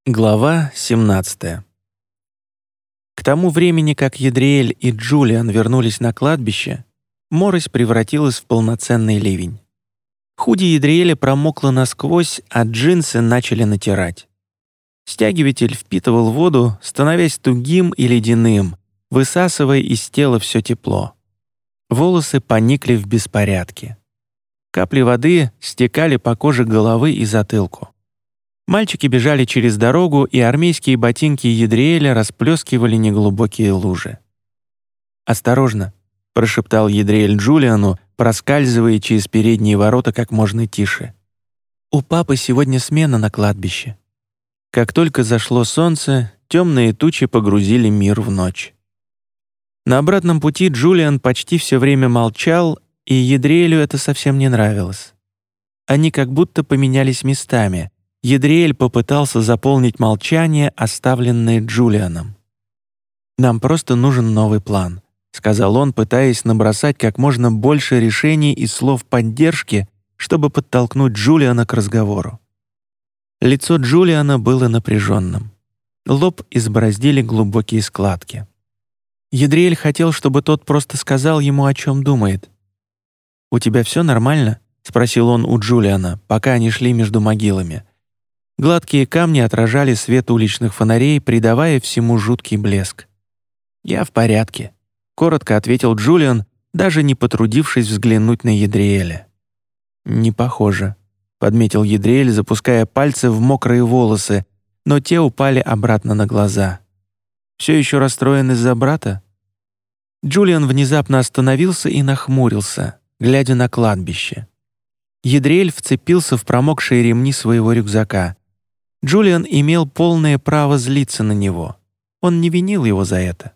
Глава 17. К тому времени, как Едриэль и Джулиан вернулись на кладбище, морось превратилась в полноценный ливень. Худи Едриэля промокло насквозь, а джинсы начали натирать. Стягиватель впитывал воду, становясь тугим и ледяным, высасывая из тела все тепло. Волосы поникли в беспорядке. Капли воды стекали по коже головы и затылку. Мальчики бежали через дорогу, и армейские ботинки Едриэля расплескивали неглубокие лужи. «Осторожно», — прошептал Едриэль Джулиану, проскальзывая через передние ворота как можно тише. «У папы сегодня смена на кладбище». Как только зашло солнце, темные тучи погрузили мир в ночь. На обратном пути Джулиан почти все время молчал, и Едриэлю это совсем не нравилось. Они как будто поменялись местами. Едриэль попытался заполнить молчание, оставленное Джулианом. «Нам просто нужен новый план», — сказал он, пытаясь набросать как можно больше решений и слов поддержки, чтобы подтолкнуть Джулиана к разговору. Лицо Джулиана было напряженным. Лоб избороздили глубокие складки. Едриэль хотел, чтобы тот просто сказал ему, о чем думает. «У тебя все нормально?» — спросил он у Джулиана, пока они шли между могилами. Гладкие камни отражали свет уличных фонарей, придавая всему жуткий блеск. «Я в порядке», — коротко ответил Джулиан, даже не потрудившись взглянуть на Едриэля. «Не похоже», — подметил Едриэль, запуская пальцы в мокрые волосы, но те упали обратно на глаза. «Все еще расстроен из-за брата?» Джулиан внезапно остановился и нахмурился, глядя на кладбище. Едриэль вцепился в промокшие ремни своего рюкзака. Джулиан имел полное право злиться на него. Он не винил его за это.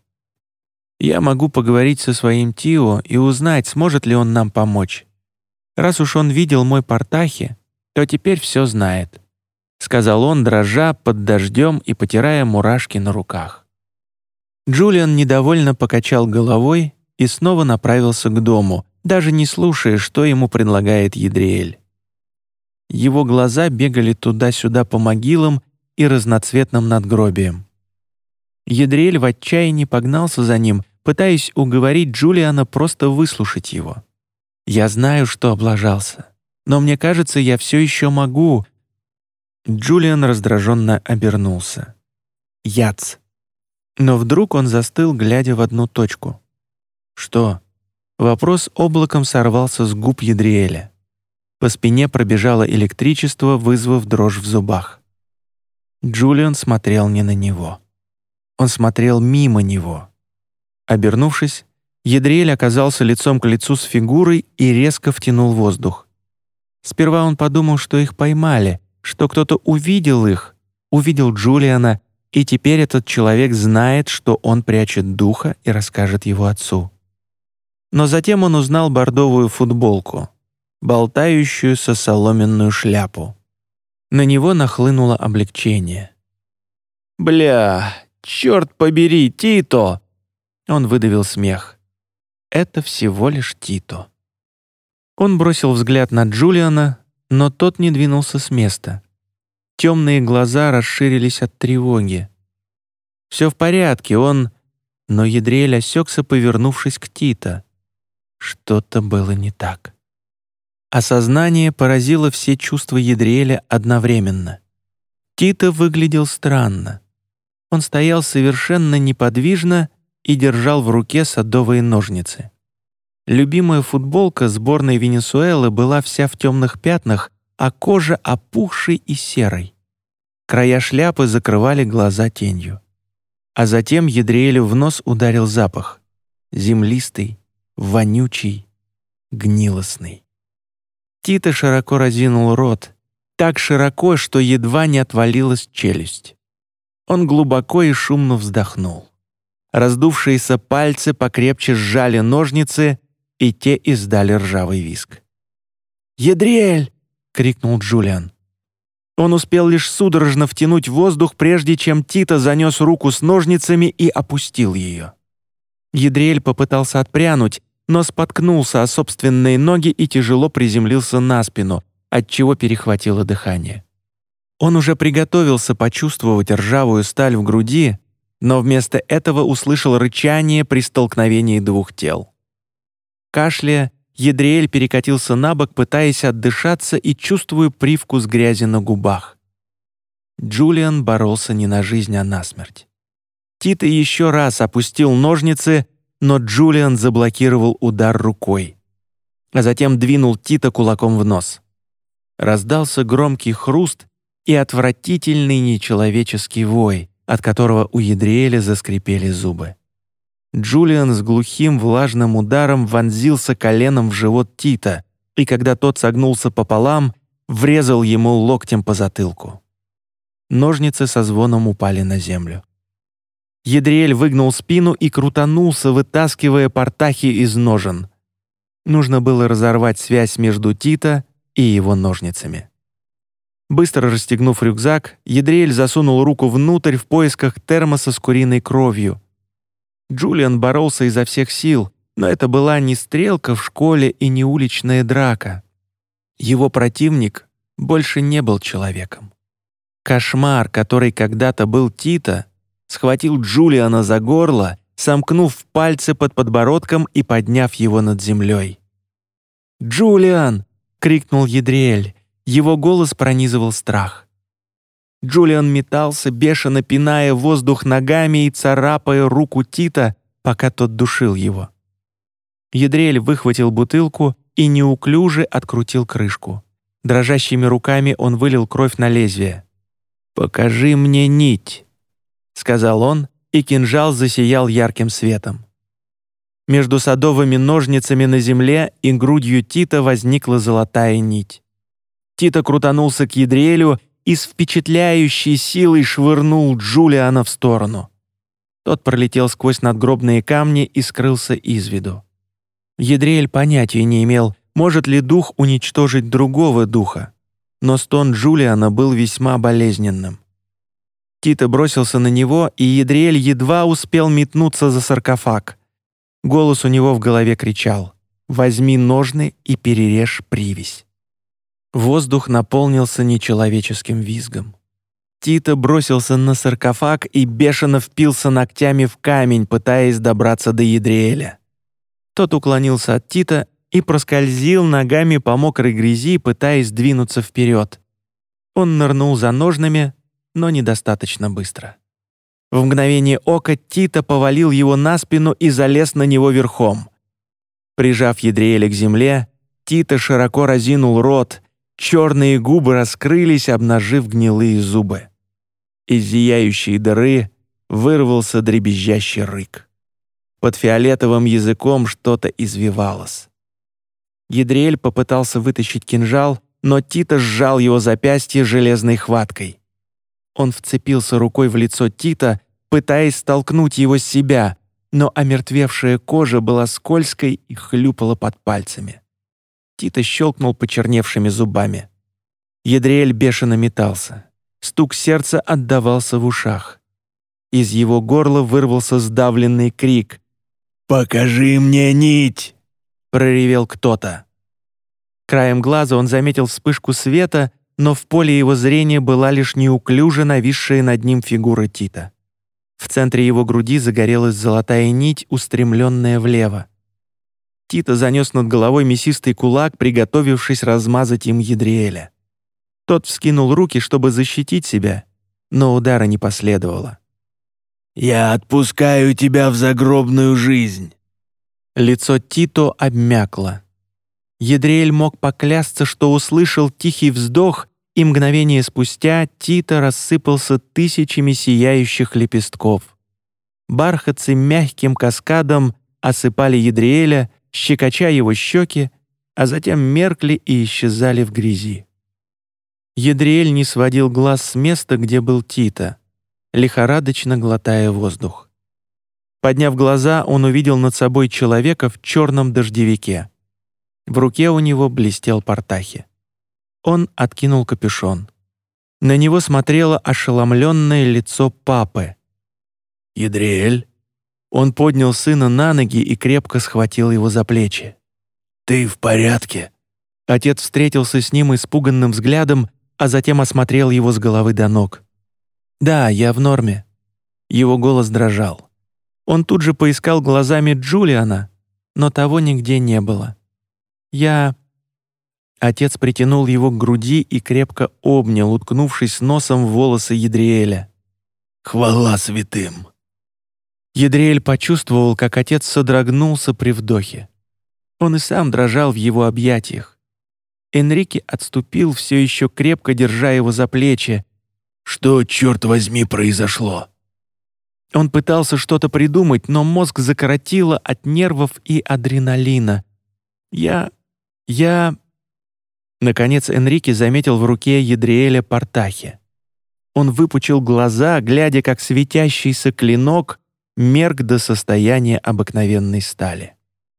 «Я могу поговорить со своим Тио и узнать, сможет ли он нам помочь. Раз уж он видел мой Портахи, то теперь все знает», — сказал он, дрожа под дождем и потирая мурашки на руках. Джулиан недовольно покачал головой и снова направился к дому, даже не слушая, что ему предлагает Едриэль. Его глаза бегали туда-сюда по могилам и разноцветным надгробиям. Едриэль в отчаянии погнался за ним, пытаясь уговорить Джулиана просто выслушать его. «Я знаю, что облажался, но мне кажется, я все еще могу...» Джулиан раздраженно обернулся. «Яц!» Но вдруг он застыл, глядя в одну точку. «Что?» Вопрос облаком сорвался с губ Едриэля. По спине пробежало электричество, вызвав дрожь в зубах. Джулиан смотрел не на него. Он смотрел мимо него. Обернувшись, Едриэль оказался лицом к лицу с фигурой и резко втянул воздух. Сперва он подумал, что их поймали, что кто-то увидел их, увидел Джулиана, и теперь этот человек знает, что он прячет духа и расскажет его отцу. Но затем он узнал бордовую футболку, болтающуюся соломенную шляпу. На него нахлынуло облегчение. «Бля, черт побери, Тито!» Он выдавил смех. «Это всего лишь Тито». Он бросил взгляд на Джулиана, но тот не двинулся с места. Темные глаза расширились от тревоги. «Все в порядке, он...» Но Едриэль осекся, повернувшись к Тито. Что-то было не так. Осознание поразило все чувства Едриэля одновременно. Тито выглядел странно. Он стоял совершенно неподвижно и держал в руке садовые ножницы. Любимая футболка сборной Венесуэлы была вся в темных пятнах, а кожа опухшей и серой. Края шляпы закрывали глаза тенью. А затем Едриэлю в нос ударил запах. Землистый, вонючий, гнилостный. Тито широко разинул рот, так широко, что едва не отвалилась челюсть. Он глубоко и шумно вздохнул. Раздувшиеся пальцы покрепче сжали ножницы, и те издали ржавый визг. «Едриэль!» — крикнул Джулиан. Он успел лишь судорожно втянуть воздух, прежде чем Тито занес руку с ножницами и опустил ее. Едриэль попытался отпрянуть, но споткнулся о собственные ноги и тяжело приземлился на спину, отчего перехватило дыхание. Он уже приготовился почувствовать ржавую сталь в груди, но вместо этого услышал рычание при столкновении двух тел. Кашляя, Едриэль перекатился на бок, пытаясь отдышаться и чувствуя привкус грязи на губах. Джулиан боролся не на жизнь, а на смерть. Тита еще раз опустил ножницы, но Джулиан заблокировал удар рукой, а затем двинул Тита кулаком в нос. Раздался громкий хруст и отвратительный нечеловеческий вой, от которого у Едриэля заскрипели зубы. Джулиан с глухим влажным ударом вонзился коленом в живот Тита, и когда тот согнулся пополам, врезал ему локтем по затылку. Ножницы со звоном упали на землю. Едриэль выгнул спину и крутанулся, вытаскивая портахи из ножен. Нужно было разорвать связь между Тита и его ножницами. Быстро расстегнув рюкзак, Едриэль засунул руку внутрь в поисках термоса с куриной кровью. Джулиан боролся изо всех сил, но это была не стрелка в школе и не уличная драка. Его противник больше не был человеком. Кошмар, который когда-то был Тита, схватил Джулиана за горло, сомкнув пальцы под подбородком и подняв его над землей. «Джулиан!» — крикнул Едриэль. Его голос пронизывал страх. Джулиан метался, бешено пиная воздух ногами и царапая руку Тита, пока тот душил его. Едриэль выхватил бутылку и неуклюже открутил крышку. Дрожащими руками он вылил кровь на лезвие. «Покажи мне нить», — сказал он, и кинжал засиял ярким светом. Между садовыми ножницами на земле и грудью Тита возникла золотая нить. Тита крутанулся к Едриэлю и с впечатляющей силой швырнул Джулиана в сторону. Тот пролетел сквозь надгробные камни и скрылся из виду. Едриэль понятия не имел, может ли дух уничтожить другого духа, но стон Джулиана был весьма болезненным. Тита бросился на него, и Едриэль едва успел метнуться за саркофаг. Голос у него в голове кричал: «Возьми ножны и перережь привязь». Воздух наполнился нечеловеческим визгом. Тита бросился на саркофаг и бешено впился ногтями в камень, пытаясь добраться до Едриэля. Тот уклонился от Тита и проскользил ногами по мокрой грязи, пытаясь двинуться вперед. Он нырнул за ножными, но недостаточно быстро. В мгновение ока Тита повалил его на спину и залез на него верхом. Прижав Едриэля к земле, Тита широко разинул рот, черные губы раскрылись, обнажив гнилые зубы. Из зияющей дыры вырвался дребезжащий рык. Под фиолетовым языком что-то извивалось. Едриэль попытался вытащить кинжал, но Тита сжал его запястье железной хваткой. Он вцепился рукой в лицо Тита, пытаясь столкнуть его с себя, но омертвевшая кожа была скользкой и хлюпала под пальцами. Тита щелкнул почерневшими зубами. Едриэль бешено метался. Стук сердца отдавался в ушах. Из его горла вырвался сдавленный крик. «Покажи мне нить!» — проревел кто-то. Краем глаза он заметил вспышку света, но в поле его зрения была лишь неуклюже нависшая над ним фигура Тита. В центре его груди загорелась золотая нить, устремленная влево. Тита занес над головой мясистый кулак, приготовившись размазать им Едриэля. Тот вскинул руки, чтобы защитить себя, но удара не последовало. «Я отпускаю тебя в загробную жизнь!» Лицо Тито обмякло. Едриэль мог поклясться, что услышал тихий вздох, и мгновение спустя Тита рассыпался тысячами сияющих лепестков. Бархатцы мягким каскадом осыпали Едриэля, щекоча его щеки, а затем меркли и исчезали в грязи. Едриэль не сводил глаз с места, где был Тита, лихорадочно глотая воздух. Подняв глаза, он увидел над собой человека в черном дождевике. В руке у него блестел портахи. Он откинул капюшон. На него смотрело ошеломленное лицо папы. «Едриэль?» Он поднял сына на ноги и крепко схватил его за плечи. «Ты в порядке?» Отец встретился с ним испуганным взглядом а затем осмотрел его с головы до ног. «Да, я в норме». Его голос дрожал. Он тут же поискал глазами Джулиана, но того нигде не было. Отец притянул его к груди и крепко обнял, уткнувшись носом в волосы Едриэля. «Хвала святым!» Едриэль почувствовал, как отец содрогнулся при вдохе. Он и сам дрожал в его объятиях. Энрике отступил, все еще крепко держа его за плечи. «Что, черт возьми, произошло?» Он пытался что-то придумать, но мозг закоротило от нервов и адреналина. Наконец Энрике заметил в руке Едриэля Портахи. Он выпучил глаза, глядя, как светящийся клинок мерк до состояния обыкновенной стали.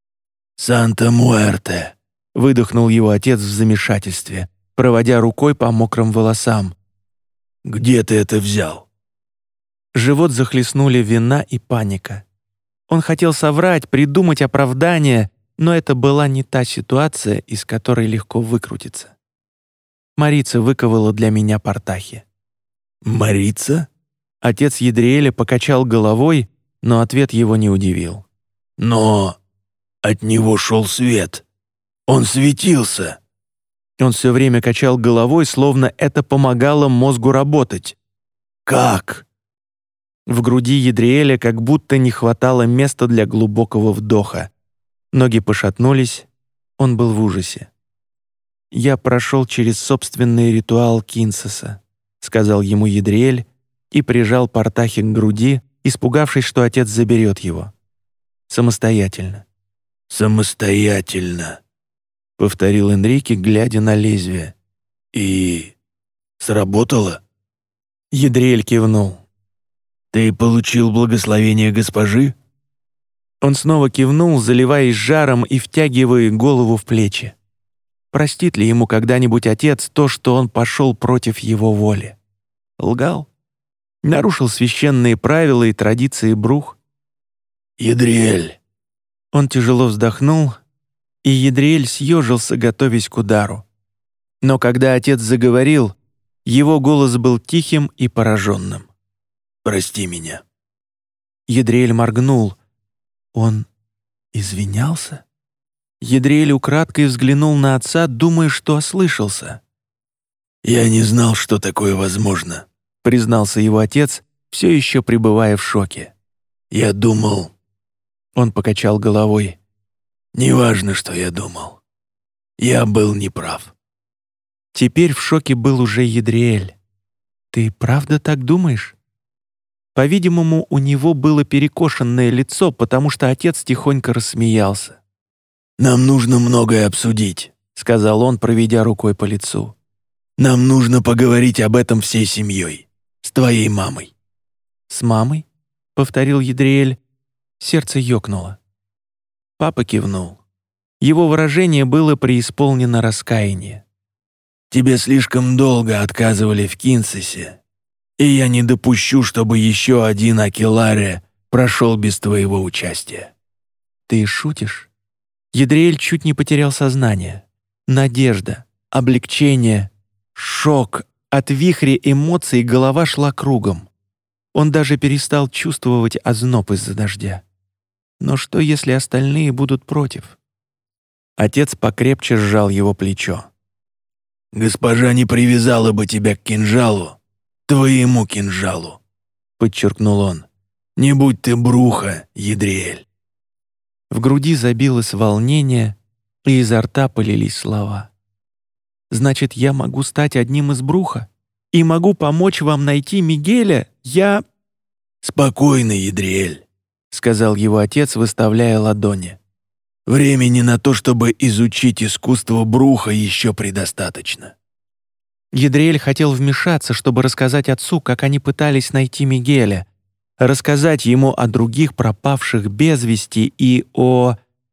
«Санта-Муэрте!» — выдохнул его отец в замешательстве, проводя рукой по мокрым волосам. «Где ты это взял?» Живот захлестнули вина и паника. Он хотел соврать, придумать оправдание, но это была не та ситуация, из которой легко выкрутиться. Марица выковала для меня Портахи. «Марица?» Отец Едриэля покачал головой, но ответ его не удивил. «Но от него шел свет. Он светился». Он все время качал головой, словно это помогало мозгу работать. «Как?» В груди Едриэля как будто не хватало места для глубокого вдоха. Ноги пошатнулись, он был в ужасе. «Я прошел через собственный ритуал Кинсеса», — сказал ему Едриэль и прижал Портахи к груди, испугавшись, что отец заберет его. «Самостоятельно». «Самостоятельно», — повторил Энрике, глядя на лезвие. «И сработало?» Едриэль кивнул. «Ты получил благословение госпожи?» Он снова кивнул, заливаясь жаром и втягивая голову в плечи. Простит ли ему когда-нибудь отец то, что он пошел против его воли? Лгал? Нарушил священные правила и традиции Брух? «Едриэль!» Он тяжело вздохнул, и Едриэль съежился, готовясь к удару. Но когда отец заговорил, его голос был тихим и пораженным. «Прости меня». Едриэль моргнул. Он извинялся? Едриэль украдкой взглянул на отца, думая, что ослышался. «Я не знал, что такое возможно», — признался его отец, все еще пребывая в шоке. «Я думал...» Он покачал головой. «Неважно, что я думал. Я был неправ». Теперь в шоке был уже Едриэль. «Ты правда так думаешь?» По-видимому, у него было перекошенное лицо, потому что отец тихонько рассмеялся. «Нам нужно многое обсудить», — сказал он, проведя рукой по лицу. «Нам нужно поговорить об этом всей семьей, с твоей мамой». «С мамой?» — повторил Едриэль. Сердце ёкнуло. Папа кивнул. Его выражение было преисполнено раскаяния. «Тебе слишком долго отказывали в Кинсесе, и я не допущу, чтобы еще один Акеларе прошел без твоего участия». «Ты шутишь?» Едриэль чуть не потерял сознание. Надежда, облегчение, шок. От вихря эмоций голова шла кругом. Он даже перестал чувствовать озноб из-за дождя. Но что, если остальные будут против? Отец покрепче сжал его плечо. «Госпожа не привязала бы тебя к кинжалу, твоему кинжалу», — подчеркнул он. «Не будь ты бруха, Едриэль». В груди забилось волнение, и изо рта полились слова. «Значит, я могу стать одним из бруха? И могу помочь вам найти Мигеля? Я...» «Спокойно, Едриэль», — сказал его отец, выставляя ладони. «Времени на то, чтобы изучить искусство бруха, еще предостаточно». Едриэль хотел вмешаться, чтобы рассказать отцу, как они пытались найти Мигеля, рассказать ему о других пропавших без вести и о...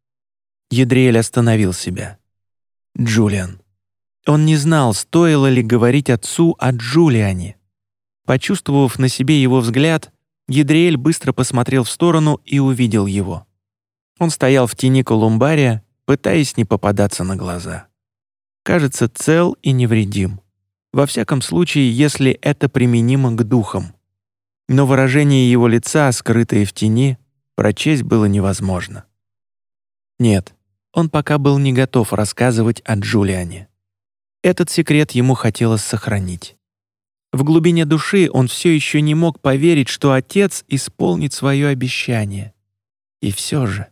Едриэль остановил себя. Джулиан. Он не знал, стоило ли говорить отцу о Джулиане. Почувствовав на себе его взгляд, Едриэль быстро посмотрел в сторону и увидел его. Он стоял в тени колумбария, пытаясь не попадаться на глаза. Кажется, цел и невредим. Во всяком случае, если это применимо к духам. Но выражение его лица, скрытое в тени, прочесть было невозможно. Нет, он пока был не готов рассказывать о Джулиане. Этот секрет ему хотелось сохранить. В глубине души он все еще не мог поверить, что отец исполнит свое обещание. И все же.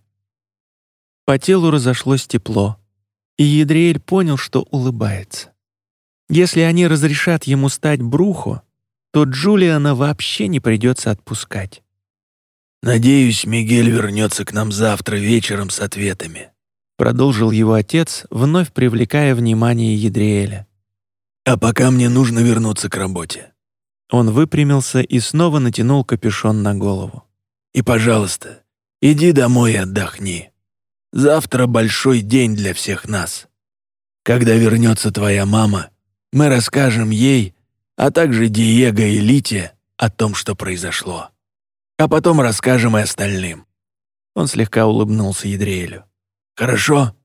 По телу разошлось тепло, и Едриэль понял, что улыбается. Если они разрешат ему стать Брухо, то Джулиана вообще не придется отпускать. «Надеюсь, Мигель вернется к нам завтра вечером с ответами», продолжил его отец, вновь привлекая внимание Едриэля. «А пока мне нужно вернуться к работе». Он выпрямился и снова натянул капюшон на голову. «И, пожалуйста, иди домой и отдохни. Завтра большой день для всех нас. Когда вернется твоя мама, мы расскажем ей, а также Диего и Лите о том, что произошло. А потом расскажем и остальным». Он слегка улыбнулся Едриэлю. «Хорошо?»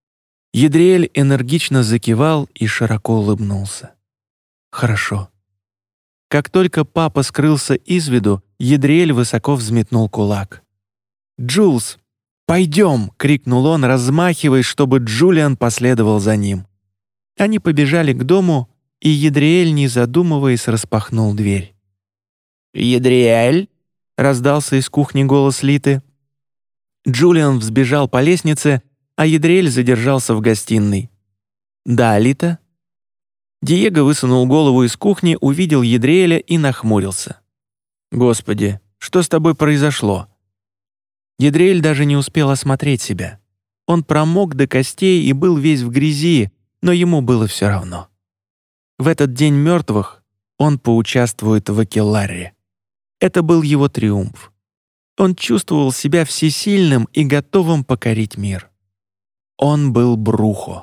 Едриэль энергично закивал и широко улыбнулся. «Хорошо». Как только папа скрылся из виду, Едриэль высоко взметнул кулак. «Джулс, пойдем!» — крикнул он, размахиваясь, чтобы Джулиан последовал за ним. Они побежали к дому, и Едриэль, не задумываясь, распахнул дверь. «Едриэль?» — раздался из кухни голос Литы. Джулиан взбежал по лестнице, а Едриэль задержался в гостиной. «Да, Лита?» Диего высунул голову из кухни, увидел Едриэля и нахмурился. «Господи, что с тобой произошло?» Едриэль даже не успел осмотреть себя. Он промок до костей и был весь в грязи, но ему было все равно. В этот день мертвых он поучаствует в Акелларе. Это был его триумф. Он чувствовал себя всесильным и готовым покорить мир. Он был Брухо.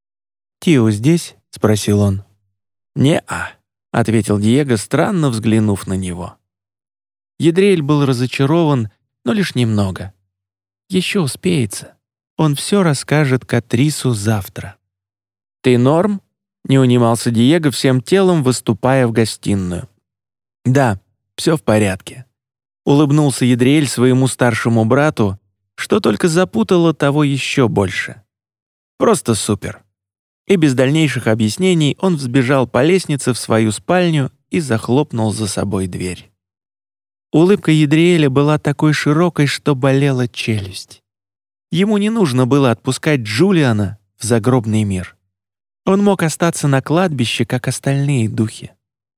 «Тио здесь?» — спросил он. «Не-а», — ответил Диего, странно взглянув на него. Едриэль был разочарован, но лишь немного. Еще успеется. Он все расскажет Катрису завтра. «Ты норм?» — не унимался Диего, всем телом выступая в гостиную. «Да, все в порядке», — улыбнулся Едриэль своему старшему брату, что только запутало того еще больше. «Просто супер». И без дальнейших объяснений он взбежал по лестнице в свою спальню и захлопнул за собой дверь. Улыбка Едриэля была такой широкой, что болела челюсть. Ему не нужно было отпускать Джулиана в загробный мир. Он мог остаться на кладбище, как остальные духи.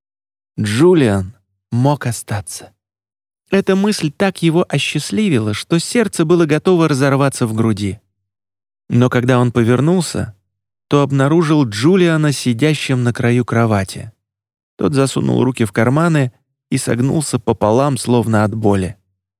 Джулиан мог остаться. Эта мысль так его осчастливила, что сердце было готово разорваться в груди. Но когда он повернулся, то обнаружил Джулиана сидящим на краю кровати. Тот засунул руки в карманы и согнулся пополам, словно от боли.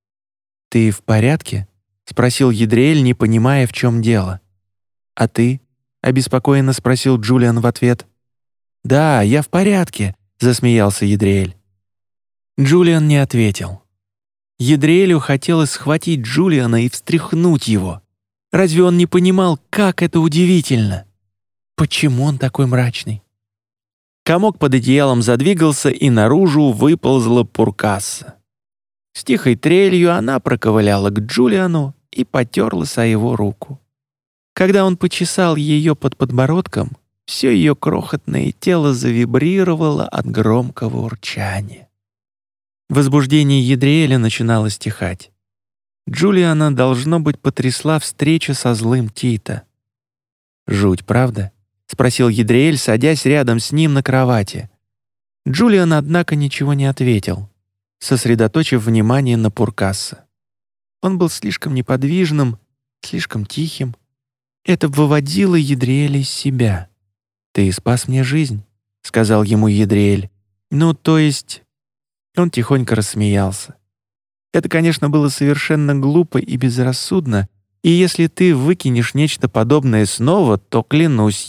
«Ты в порядке?» — спросил Едриэль, не понимая, в чем дело. «А ты?» — обеспокоенно спросил Джулиан в ответ. «Да, я в порядке», — засмеялся Едриэль. Джулиан не ответил. Едриэлю хотелось схватить Джулиана и встряхнуть его. Разве он не понимал, как это удивительно? Почему он такой мрачный? Комок под одеялом задвигался, и наружу выползла Пуркасса. С тихой трелью она проковыляла к Джулиану и потерлась о его руку. Когда он почесал ее под подбородком, все ее крохотное тело завибрировало от громкого урчания. Возбуждение Едриэля начинало стихать. Джулиана, должно быть, потрясла встреча со злым Тита. «Жуть, правда?» — спросил Едриэль, садясь рядом с ним на кровати. Джулиан, однако, ничего не ответил, сосредоточив внимание на Пуркасса. Он был слишком неподвижным, слишком тихим. Это выводило Едриэля из себя. «Ты спас мне жизнь», — сказал ему Едриэль. «Ну, то есть...» Он тихонько рассмеялся. «Это, конечно, было совершенно глупо и безрассудно, и если ты выкинешь нечто подобное снова, то, клянусь,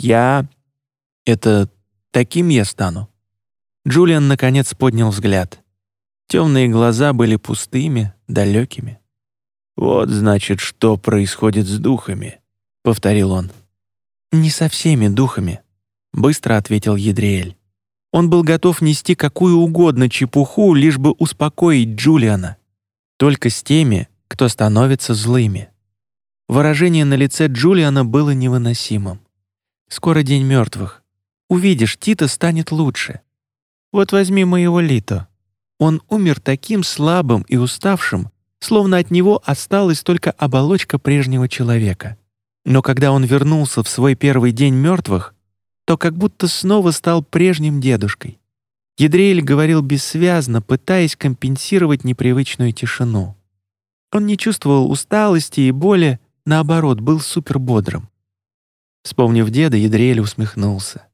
Это таким я стану». Джулиан, наконец, поднял взгляд. Темные глаза были пустыми, далекими. «Вот, значит, что происходит с духами», — повторил он. «Не со всеми духами», — быстро ответил Едриэль. Он был готов нести какую угодно чепуху, лишь бы успокоить Джулиана. Только с теми, кто становится злыми. Выражение на лице Джулиана было невыносимым. «Скоро день мертвых. Увидишь, Тита станет лучше. Вот возьми моего Лито. Он умер таким слабым и уставшим, словно от него осталась только оболочка прежнего человека. Но когда он вернулся в свой первый день мертвых, то как будто снова стал прежним дедушкой». Едриэль говорил бессвязно, пытаясь компенсировать непривычную тишину. Он не чувствовал усталости и боли, наоборот, был супербодрым. Вспомнив деда, Едриэль усмехнулся.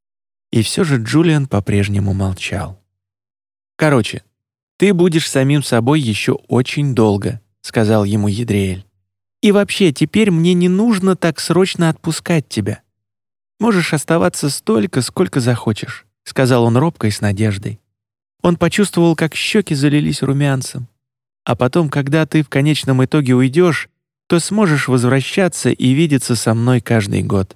И все же Джулиан по-прежнему молчал. «Короче, ты будешь самим собой еще очень долго», — сказал ему Едриэль. «И вообще, теперь мне не нужно так срочно отпускать тебя. Можешь оставаться столько, сколько захочешь», — сказал он робко и с надеждой. Он почувствовал, как щеки залились румянцем. «А потом, когда ты в конечном итоге уйдешь, то сможешь возвращаться и видеться со мной каждый год.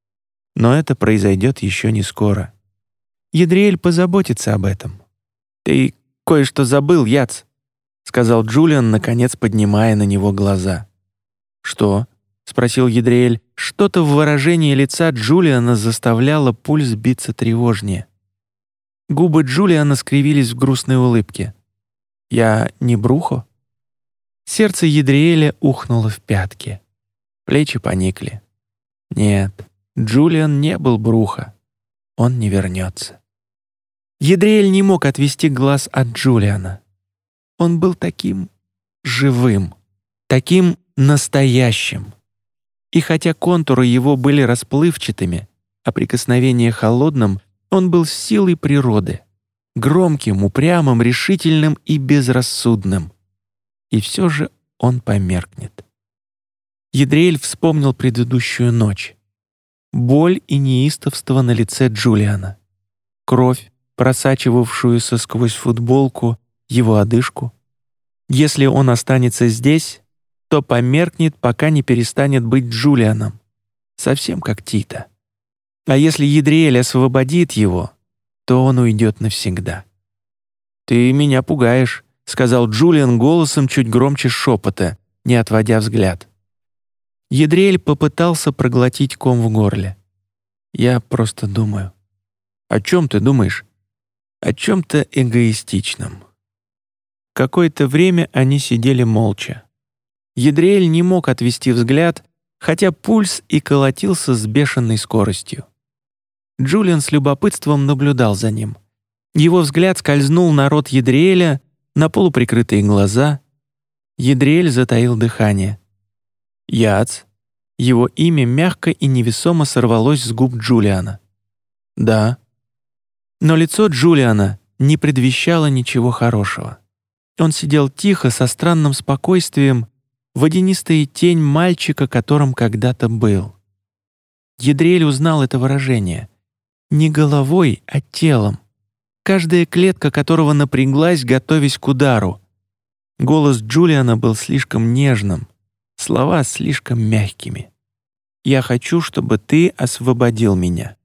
Но это произойдет еще не скоро. Едриэль позаботится об этом». «Ты кое-что забыл, Яц», — сказал Джулиан, наконец поднимая на него глаза. «Что?» — спросил Едриэль. Что-то в выражении лица Джулиана заставляло пульс биться тревожнее. Губы Джулиана скривились в грустной улыбке. «Я не Брухо?» Сердце Едриэля ухнуло в пятки. Плечи поникли. Нет, Джулиан не был Брухо. Он не вернется. Едриэль не мог отвести глаз от Джулиана. Он был таким живым, таким настоящим. И хотя контуры его были расплывчатыми, а прикосновение холодным, он был силой природы, громким, упрямым, решительным и безрассудным. И все же он померкнет. Едриэль вспомнил предыдущую ночь. Боль и неистовство на лице Джулиана. Кровь, просачивавшуюся сквозь футболку, его одышку. Если он останется здесь, то померкнет, пока не перестанет быть Джулианом. Совсем как Тита. А если Едриэль освободит его, то он уйдет навсегда. «Ты меня пугаешь», — сказал Джулиан голосом чуть громче шепота, не отводя взгляд. Едриэль попытался проглотить ком в горле. «Я просто думаю». «О чем ты думаешь?» «О чем-то эгоистичном». Какое-то время они сидели молча. Едриэль не мог отвести взгляд, хотя пульс и колотился с бешеной скоростью. Джулиан с любопытством наблюдал за ним. Его взгляд скользнул на рот Едриэля, на полуприкрытые глаза. Едриэль затаил дыхание. «Яц». Его имя мягко и невесомо сорвалось с губ Джулиана. «Да». Но лицо Джулиана не предвещало ничего хорошего. Он сидел тихо, со странным спокойствием, водянистая тень мальчика, которым когда-то был. Едриэль узнал это выражение. Не головой, а телом. Каждая клетка которого напряглась, готовясь к удару. Голос Джулиана был слишком нежным, слова слишком мягкими. «Я хочу, чтобы ты освободил меня».